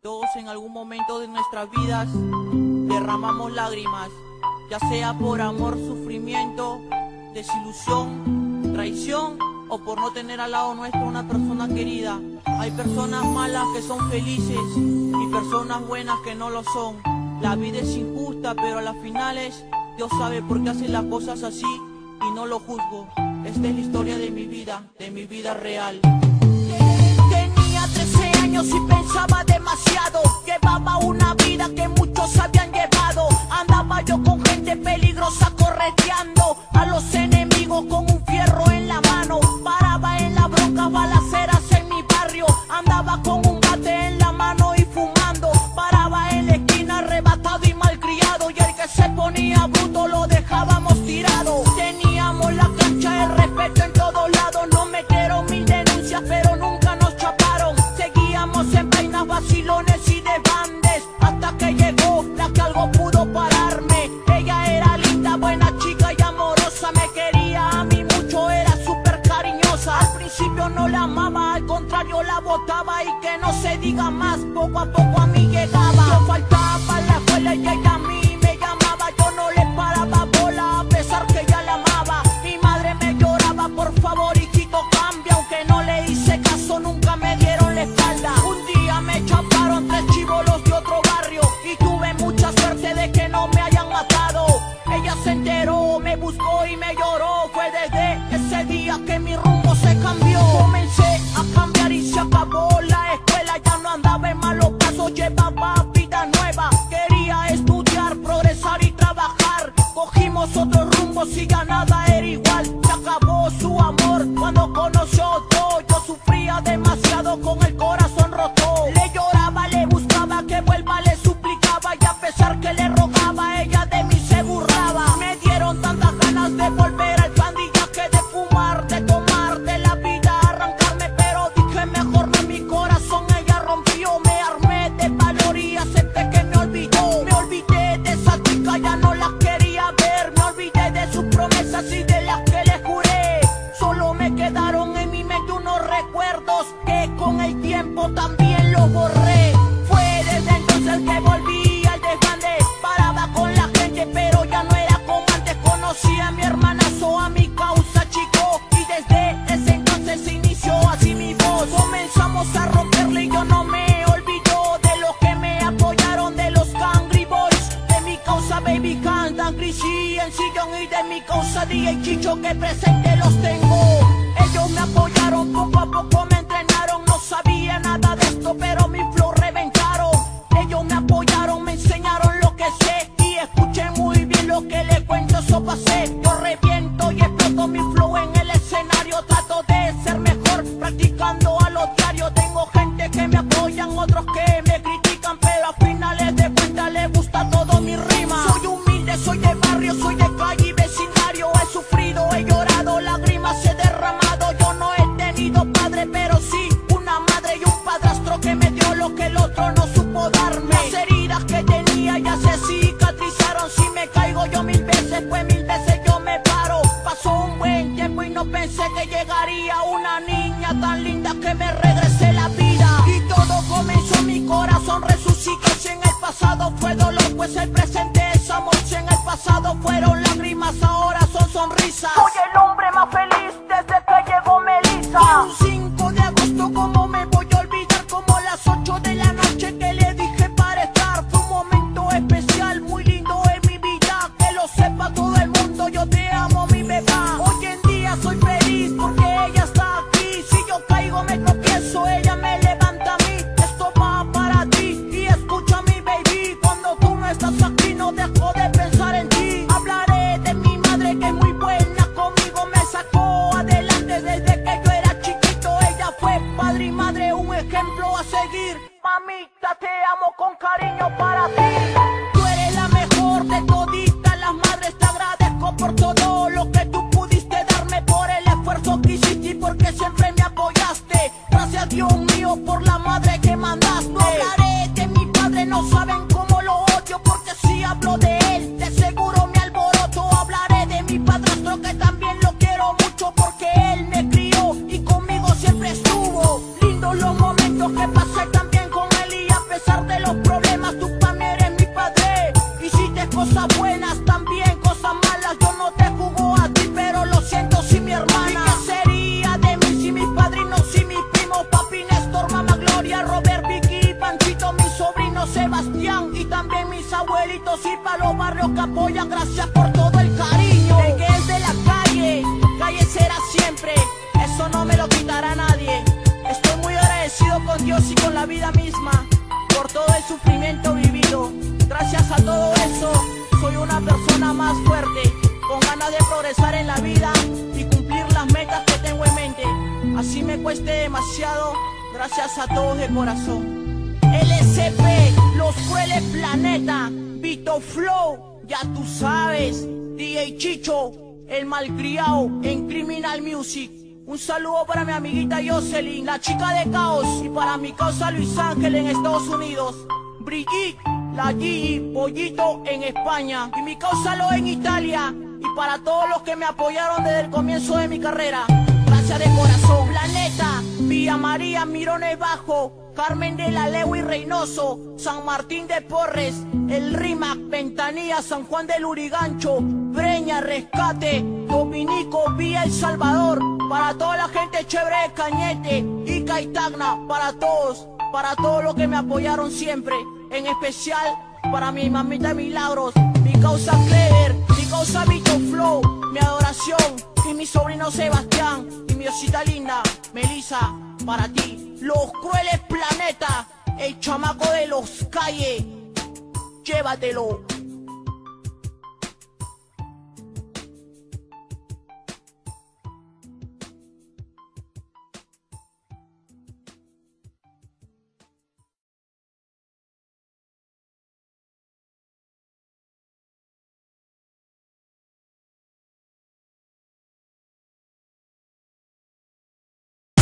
Todos en algún momento de nuestras vidas derramamos lágrimas, ya sea por amor, sufrimiento, desilusión, traición o por no tener al lado nuestro una persona querida. Hay personas malas que son felices y personas buenas que no lo son. La vida es injusta, pero a las finales Dios sabe por qué hace las cosas así y no lo juzgo. Esta es la historia de mi vida real. Tenía 13 años y pensaba demasiado. Llevaba una vida que muchos habían llevado. Andaba yo con gente peligrosa correteando a los enemigos con un fierro en la mano. Paraba en la bronca, balaceras en mi barrio. Andaba con un bate en la mano y fumando. Paraba en la esquina arrebatado y malcriado, y el que se ponía bruto lo dejábamos tirado. Teníamos la cancha, el respeto en todos lados. No me quiero mil denuncias, pero nunca nos chaparon. Seguíamos en vainas, vacilones y desbandes, hasta que llegó la que algo pudo pararme. Ella era linda, buena chica y amorosa. Me quería a mí mucho, era súper cariñosa. Al principio no la amaba, al contrario la botaba. Y que no se diga más, poco a poco a mí llegaba. Yo faltaba a la escuela y ella a mí me llamaba. Yo no le paraba bola a pesar que ella la amaba. Mi madre me lloraba, por favor hijito cambia. Aunque no le hice caso, nunca me dieron la espalda. Un día me chaparon 3 chibolos de otro barrio y tuve mucha suerte de que no me hayan matado. Ella se enteró, me buscó y me lloró. Fue desde ese día que mi rumbo se cambió. Comencé a cambiar y se acabó la escuela. Ya no andaba en malos pasos, llevaba vida nueva. Quería estudiar, progresar y trabajar. Cogimos otros rumbos y ya nada era igual. Se acabó su amor cuando conoció otro. Yo sufría demasiado con el corazón roto. Le lloraba, le buscaba que vuelva, le suplicaba. Y a pesar que le rogaba, ella de mí se burlaba. Me dieron tantas ganas de volver al pandillaje, de fumar, de tomar, de la vida arrancarme. Pero dije mejor no, mi corazón ella rompió. Me armé de valor y acepté que me olvidó. Me olvidé de esa chica, ya no la quería ver. Me olvidé de sus promesas y de las que le juré. Solo me quedaron en mi mente unos recuerdos que con el tiempo también los borré. Fue desde entonces que volví al desgrande. Paraba con la gente pero ya no era como antes. Conocí a mi hermanazo, a mi causa chico, y desde ese entonces se inició así mi voz. Comenzamos a romperle y yo no me olvido de los que me apoyaron, de los Cangri Boys, de mi causa Baby Can, Dan Grisi en sillón, y de mi causa DJ Chicho que presente los tengo. Ellos me apoyaron, poco a poco me entrenaron. No sabía nada de esto pero mi flow reventaron. Ellos me apoyaron, me enseñaron lo que sé, y escuché muy bien lo que le cuento, eso pasé. Yo reviento y exploto mi flow en el escenario. Trato de ser mejor practicando a lo diario. Tengo gente que me apoyan, otros que me critican, pero a finales de cuentas les gusta todo mi rima. Soy humilde, soy de barrio, soy de calle y vecindario. He sufrido, he llorado, lágrimas he derramado. Yo no he tenido padre, pero sí una madre y un padrastro que me dio lo que el otro no supo darme. Las heridas que tenía ya se cicatrizaron. Si me caigo yo 1000 veces, pues 1000 veces yo me paro. Pasó un buen tiempo y no pensé que llegaría una niña tan linda que me regrese la vida. Y todo comenzó, mi corazón resucitó. Si en el pasado fue dolor, pues el presente es amor. Si en el pasado fueron lágrimas, ahora son sonrisas. Soy el hombre más feliz desde que llegó Melissa. Y un 5 de agosto, como me voy a olvidar, como las 8 de la noche que le dije para estar. Fue un momento especial, muy lindo en mi vida. Que lo sepa todo el mundo, yo te amo mi beba. Hoy en día soy feliz porque ella está aquí. Si yo caigo me tropiezo, ella me levanta a mí. Esto va para ti y escucha mi baby. Cuando tú no estás aquí no dejo de pensar en ti. Hablaré de mi madre que es muy buena conmigo, me sacó adelante desde que yo era chiquito. Ella fue padre y madre, un ejemplo a seguir. Mamita, te amo con cariño para ti. Tú eres la mejor de toditas las madres. Te agradezco por todo lo que tú pudiste darme, por el esfuerzo que hiciste y porque siempre me apoyaste. Gracias Dios mío por la madre que mandaste. No hablaré de mi padre, no saben cómo lo odio, porque si hablo de él de seguro me alboroto. Hablaré de mi padrastro que también lo quiero mucho, porque él me crió y conmigo siempre estuvo. Lindos los momentos que pasé también con él, y a pesar los abuelitos y para los barrios que apoyan, gracias por todo el cariño. El que es de la calle, calle será siempre, eso no me lo quitará nadie. Estoy muy agradecido con Dios y con la vida misma por todo el sufrimiento vivido. Gracias a todo eso, soy una persona más fuerte, con ganas de progresar en la vida y cumplir las metas que tengo en mente. Así me cueste demasiado, gracias a todos de corazón. LSP, Los Crueles Planeta, Vito Flow, ya tú sabes, DJ Chicho, el malcriado en Criminal Music. Un saludo para mi amiguita Jocelyn, la chica de Caos, y para mi causa Luis Ángel en Estados Unidos, Brigitte, la Gigi, Pollito en España, y mi causa Lo en Italia, y para todos los que me apoyaron desde el comienzo de mi carrera, gracias de corazón. Planeta, Villa María, Mirones Bajo, Carmen de la Leo y Reynoso, San Martín de Porres, El Rímac, Ventanilla, San Juan del Urigancho, Breña, Rescate, Dominico, Villa El Salvador, para toda la gente chévere de Cañete, Ica y Tacna, para todos los que me apoyaron siempre, en especial para mi mamita Milagros, mi causa Clever, mi causa Vito Flow, mi adoración, y mi sobrino Sebastián, y mi osita linda, Melissa, para ti. Los Crueles Planeta, el chamaco de los calles, llévatelo.